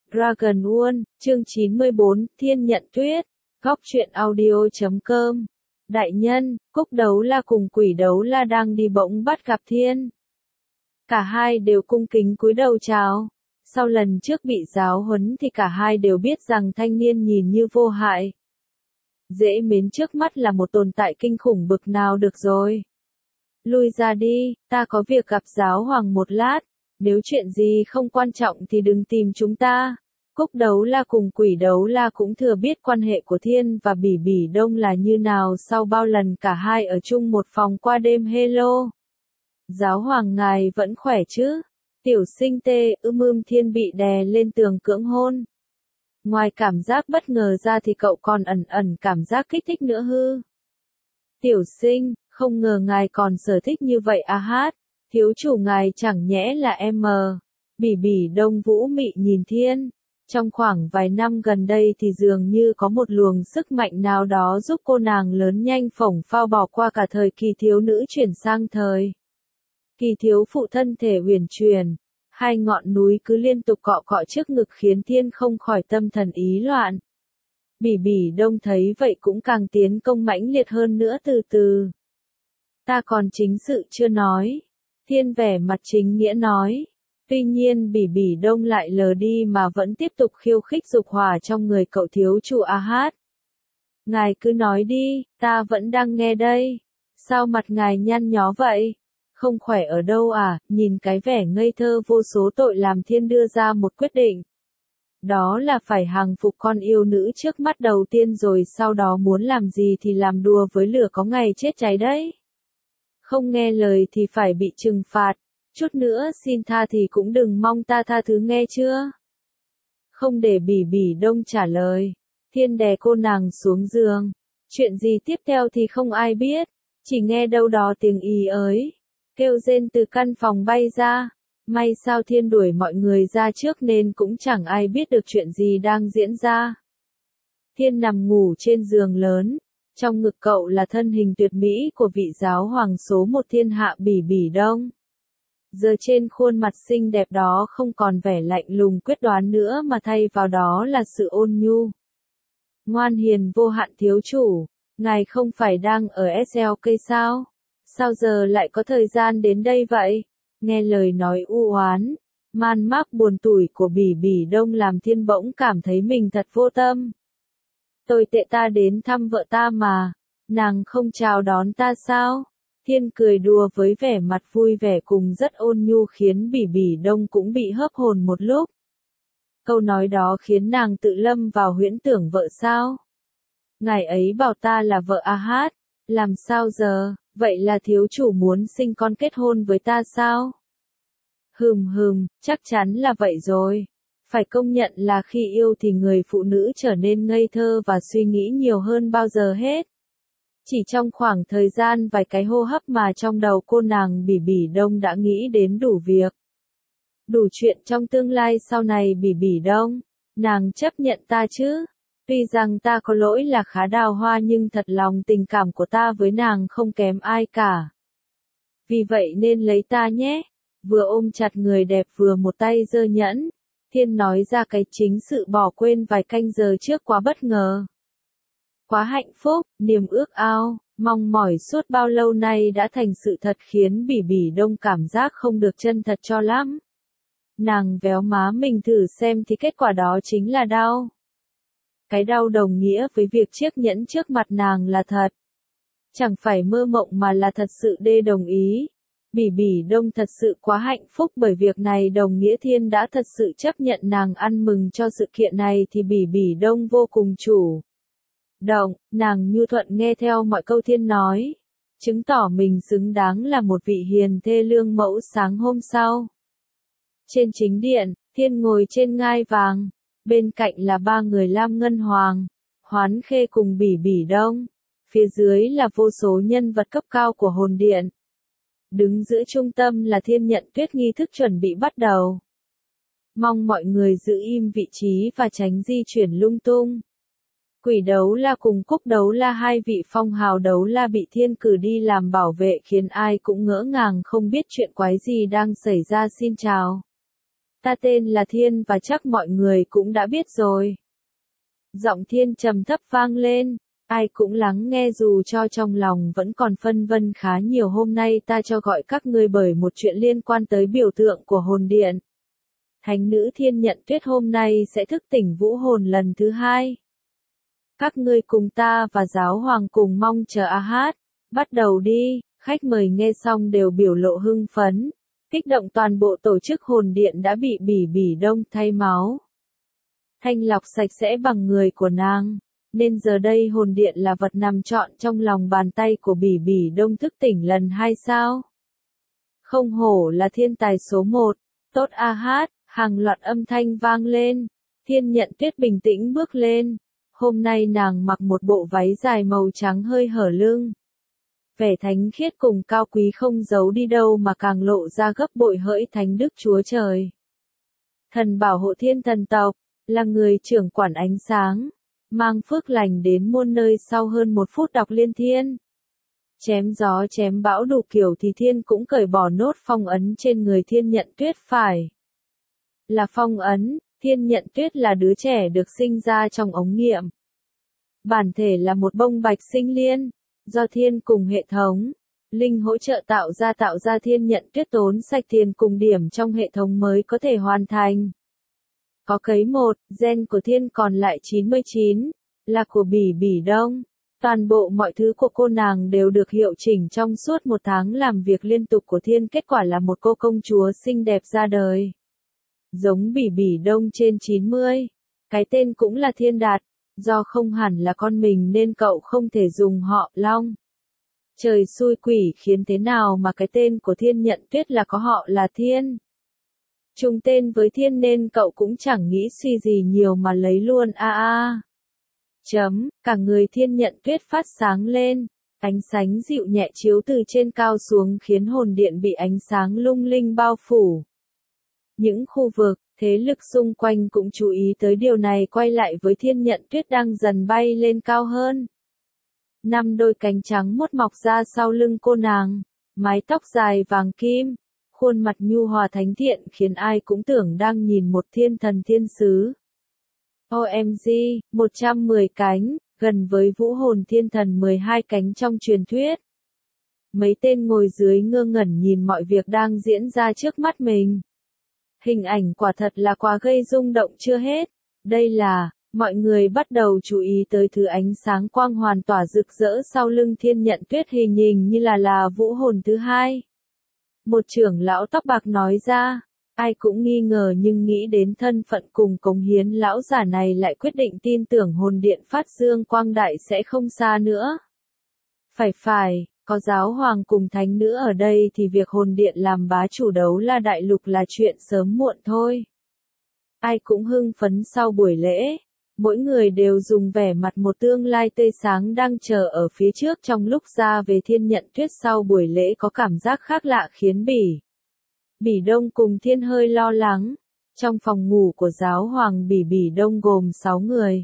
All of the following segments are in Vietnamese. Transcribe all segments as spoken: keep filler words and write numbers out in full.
Dragon World, chương chín mươi bốn, Thiên Nhận Tuyết, góc truyện audio.com. Đại nhân, Cúc Đấu La cùng Quỷ Đấu La đang đi bỗng bắt gặp Thiên. Cả hai đều cung kính cúi đầu chào. Sau lần trước bị giáo huấn thì cả hai đều biết rằng thanh niên nhìn như vô hại, dễ mến trước mắt là một tồn tại kinh khủng bực nào được rồi. Lui ra đi, ta có việc gặp giáo hoàng một lát, nếu chuyện gì không quan trọng thì đừng tìm chúng ta. Cúc Đấu La cùng Quỷ Đấu La cũng thừa biết quan hệ của Thiên và Bỉ Bỉ Đông là như nào sau bao lần cả hai ở chung một phòng qua đêm hello. Giáo hoàng ngài vẫn khỏe chứ? Tiểu sinh tê, ưm ưm Thiên bị đè lên tường cưỡng hôn. Ngoài cảm giác bất ngờ ra thì cậu còn ẩn ẩn cảm giác kích thích nữa hư. Tiểu sinh, không ngờ ngài còn sở thích như vậy à hát, thiếu chủ ngài chẳng nhẽ là em mờ. Bỉ Bỉ Đông vũ mị nhìn Thiên. Trong khoảng vài năm gần đây thì dường như có một luồng sức mạnh nào đó giúp cô nàng lớn nhanh phổng phao bỏ qua cả thời kỳ thiếu nữ chuyển sang thời kỳ thiếu phụ thân thể huyền truyền. Hai ngọn núi cứ liên tục cọ cọ trước ngực khiến Thiên không khỏi tâm thần ý loạn. Bỉ Bỉ Đông thấy vậy cũng càng tiến công mãnh liệt hơn nữa. Từ từ. Ta còn chính sự chưa nói. Thiên vẻ mặt chính nghĩa nói. Tuy nhiên Bỉ Bỉ Đông lại lờ đi mà vẫn tiếp tục khiêu khích dục hỏa trong người cậu thiếu chủ A Hát. Ngài cứ nói đi, ta vẫn đang nghe đây. Sao mặt ngài nhăn nhó vậy? Không khỏe ở đâu à? Nhìn cái vẻ ngây thơ vô số tội làm Thiên đưa ra một quyết định. Đó là phải hàng phục con yêu nữ trước mắt đầu tiên rồi sau đó muốn làm gì thì làm, đùa với lửa có ngày chết cháy đấy. Không nghe lời thì phải bị trừng phạt. Chút nữa xin tha thì cũng đừng mong ta tha thứ nghe chưa? Không để Bỉ Bỉ Đông trả lời. Thiên đè cô nàng xuống giường. Chuyện gì tiếp theo thì không ai biết. Chỉ nghe đâu đó tiếng ý ới. Kêu rên từ căn phòng bay ra. May sao Thiên đuổi mọi người ra trước nên cũng chẳng ai biết được chuyện gì đang diễn ra. Thiên nằm ngủ trên giường lớn. Trong ngực cậu là thân hình tuyệt mỹ của vị giáo hoàng số một thiên hạ Bỉ Bỉ Đông. Giờ trên khuôn mặt xinh đẹp đó không còn vẻ lạnh lùng quyết đoán nữa mà thay vào đó là sự ôn nhu. Ngoan hiền vô hạn thiếu chủ, ngài không phải đang ở ét lờ ca sao? Sao giờ lại có thời gian đến đây vậy? Nghe lời nói u oán, man mác buồn tủi của Bỉ Bỉ Đông làm Thiên bỗng cảm thấy mình thật vô tâm. Tồi tệ, ta đến thăm vợ ta mà, nàng không chào đón ta sao? Thiên cười đùa với vẻ mặt vui vẻ cùng rất ôn nhu khiến Bỉ Bỉ Đông cũng bị hớp hồn một lúc. Câu nói đó khiến nàng tự lâm vào huyễn tưởng vợ sao? Ngài ấy bảo ta là vợ A Hát, làm sao giờ, vậy là thiếu chủ muốn sinh con kết hôn với ta sao? Hừm hừm, chắc chắn là vậy rồi. Phải công nhận là khi yêu thì người phụ nữ trở nên ngây thơ và suy nghĩ nhiều hơn bao giờ hết. Chỉ trong khoảng thời gian vài cái hô hấp mà trong đầu cô nàng Bỉ Bỉ Đông đã nghĩ đến đủ việc. Đủ chuyện trong tương lai sau này. Bỉ Bỉ Đông, nàng chấp nhận ta chứ? Tuy rằng ta có lỗi là khá đào hoa nhưng thật lòng tình cảm của ta với nàng không kém ai cả. Vì vậy nên lấy ta nhé. Vừa ôm chặt người đẹp vừa một tay giơ nhẫn. Thiên nói ra cái chính sự bỏ quên vài canh giờ trước quá bất ngờ. Quá hạnh phúc, niềm ước ao, mong mỏi suốt bao lâu nay đã thành sự thật khiến Bỉ Bỉ Đông cảm giác không được chân thật cho lắm. Nàng véo má mình thử xem thì kết quả đó chính là đau. Cái đau đồng nghĩa với việc chiếc nhẫn trước mặt nàng là thật. Chẳng phải mơ mộng mà là thật sự. Đê đồng ý. Bỉ Bỉ Đông thật sự quá hạnh phúc bởi việc này đồng nghĩa Thiên đã thật sự chấp nhận nàng. Ăn mừng cho sự kiện này thì Bỉ Bỉ Đông vô cùng chủ động, nàng nhu thuận nghe theo mọi câu Thiên nói, chứng tỏ mình xứng đáng là một vị hiền thê lương mẫu. Sáng hôm sau, trên chính điện, Thiên ngồi trên ngai vàng, bên cạnh là ba người Lam Ngân Hoàng, Hoán Khê cùng Bỉ Bỉ Đông, phía dưới là vô số nhân vật cấp cao của hồn điện. Đứng giữa trung tâm là Thiên Nhận Tuyết. Nghi thức chuẩn bị bắt đầu. Mong mọi người giữ im vị trí và tránh di chuyển lung tung. Quỷ Đấu La cùng Cúc Đấu La, hai vị phong hào đấu la bị Thiên cử đi làm bảo vệ khiến ai cũng ngỡ ngàng không biết chuyện quái gì đang xảy ra. Xin chào. Ta tên là Thiên và chắc mọi người cũng đã biết rồi. Giọng Thiên trầm thấp vang lên, ai cũng lắng nghe dù cho trong lòng vẫn còn phân vân khá nhiều. Hôm nay ta cho gọi các ngươi bởi một chuyện liên quan tới biểu tượng của hồn điện. Thánh nữ Thiên Nhận Tuyết hôm nay sẽ thức tỉnh vũ hồn lần thứ hai. Các ngươi cùng ta và giáo hoàng cùng mong chờ a hát. Bắt đầu đi, khách mời nghe xong đều biểu lộ hưng phấn. Kích động toàn bộ tổ chức hồn điện đã bị Bỉ Bỉ Đông thay máu. Thanh lọc sạch sẽ bằng người của nàng. Nên giờ đây hồn điện là vật nằm trọn trong lòng bàn tay của Bỉ Bỉ Đông thức tỉnh lần hai sao. Không hổ là thiên tài số một. Tốt a hát, hàng loạt âm thanh vang lên. Thiên Nhận Tuyết bình tĩnh bước lên. Hôm nay nàng mặc một bộ váy dài màu trắng hơi hở lưng. Vẻ thánh khiết cùng cao quý không giấu đi đâu mà càng lộ ra gấp bội hỡi thánh đức Chúa Trời. Thần bảo hộ thiên thần tộc, là người trưởng quản ánh sáng, mang phước lành đến muôn nơi. Sau hơn một phút đọc liên thiên, chém gió chém bão đủ kiểu thì thiên cũng cởi bỏ nốt phong ấn trên người Thiên Nhận Tuyết. Phải là phong ấn, Thiên Nhận Tuyết là đứa trẻ được sinh ra trong ống nghiệm. Bản thể là một bông bạch sinh liên, do thiên cùng hệ thống linh hỗ trợ tạo ra tạo ra. Thiên Nhận Tuyết tốn sạch tiền cùng điểm trong hệ thống mới có thể hoàn thành. Có cấy một, gen của thiên còn lại chín mươi chín, là của Bỉ Bỉ Đông. Toàn bộ mọi thứ của cô nàng đều được hiệu chỉnh trong suốt một tháng làm việc liên tục của thiên. Kết quả là một cô công chúa xinh đẹp ra đời. Giống Bỉ Bỉ Đông trên chín mươi. Cái tên cũng là Thiên đặt. Do không hẳn là con mình nên cậu không thể dùng họ Long. Trời xui quỷ khiến thế nào mà cái tên của Thiên Nhận Tuyết là có họ là Thiên. Trùng tên với Thiên nên cậu cũng chẳng nghĩ suy gì nhiều mà lấy luôn a a. Chấm, cả người Thiên Nhận Tuyết phát sáng lên, ánh sáng dịu nhẹ chiếu từ trên cao xuống khiến hồn điện bị ánh sáng lung linh bao phủ. Những khu vực, thế lực xung quanh cũng chú ý tới điều này, quay lại với Thiên Nhận Tuyết đang dần bay lên cao hơn. Năm đôi cánh trắng muốt mọc ra sau lưng cô nàng, mái tóc dài vàng kim, khuôn mặt nhu hòa thánh thiện khiến ai cũng tưởng đang nhìn một thiên thần thiên sứ. ô em giê, một trăm mười cánh, gần với vũ hồn thiên thần mười hai cánh trong truyền thuyết. Mấy tên ngồi dưới ngơ ngẩn nhìn mọi việc đang diễn ra trước mắt mình. Hình ảnh quả thật là quá gây rung động. Chưa hết. Đây là, mọi người bắt đầu chú ý tới thứ ánh sáng quang hoàn tỏa rực rỡ sau lưng Thiên Nhận Tuyết, hình hình như là là vũ hồn thứ hai. Một trưởng lão tóc bạc nói ra, ai cũng nghi ngờ nhưng nghĩ đến thân phận cùng cống hiến lão giả này lại quyết định tin tưởng hồn điện phát dương quang đại sẽ không xa nữa. Phải phải. Có giáo hoàng cùng thánh nữ ở đây thì việc hồn điện làm bá chủ đấu la đại lục là chuyện sớm muộn thôi. Ai cũng hưng phấn sau buổi lễ. Mỗi người đều dùng vẻ mặt một tương lai tươi sáng đang chờ ở phía trước. Trong lúc ra về Thiên Nhận Tuyết sau buổi lễ có cảm giác khác lạ khiến Bỉ Bỉ Đông cùng Thiên hơi lo lắng. Trong phòng ngủ của giáo hoàng Bỉ Bỉ Đông gồm sáu người.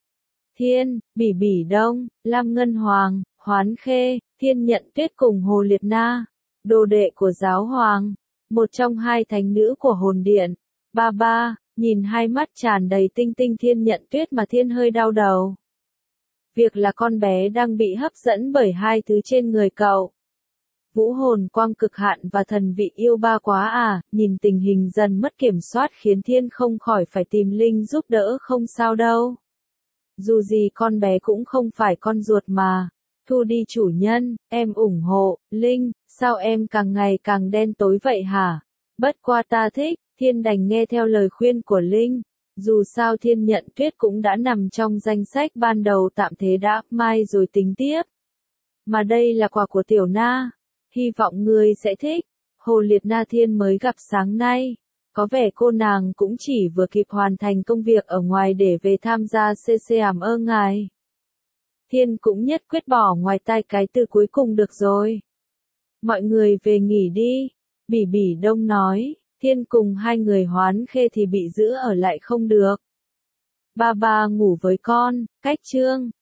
Thiên, Bỉ Bỉ Đông, Lam Ngân Hoàng, Hoán Khê, Thiên Nhận Tuyết cùng Hồ Liệt Na, đồ đệ của giáo hoàng, một trong hai thánh nữ của hồn điện. Ba ba, nhìn hai mắt tràn đầy tinh tinh Thiên Nhận Tuyết mà Thiên hơi đau đầu. Việc là con bé đang bị hấp dẫn bởi hai thứ trên người cậu. Vũ hồn quang cực hạn và thần vị yêu ba quá à, nhìn tình hình dần mất kiểm soát khiến Thiên không khỏi phải tìm Linh giúp đỡ. Không sao đâu. Dù gì con bé cũng không phải con ruột mà. Thu đi chủ nhân, em ủng hộ. Linh, sao em càng ngày càng đen tối vậy hả? Bất qua ta thích. Thiên đành nghe theo lời khuyên của Linh. Dù sao Thiên Nhận Tuyết cũng đã nằm trong danh sách ban đầu, tạm thế đã, mai rồi tính tiếp. Mà đây là quà của Tiểu Na. Hy vọng ngươi sẽ thích. Hồ Liệt Na Thiên mới gặp sáng nay. Có vẻ cô nàng cũng chỉ vừa kịp hoàn thành công việc ở ngoài để về tham gia xê xê ảm ơ ngài. Thiên cũng nhất quyết bỏ ngoài tai cái từ cuối cùng được rồi. Mọi người về nghỉ đi. Bỉ Bỉ Đông nói. Thiên cùng hai người Hoán Khê thì bị giữ ở lại không được. Ba ba ngủ với con, cách chương.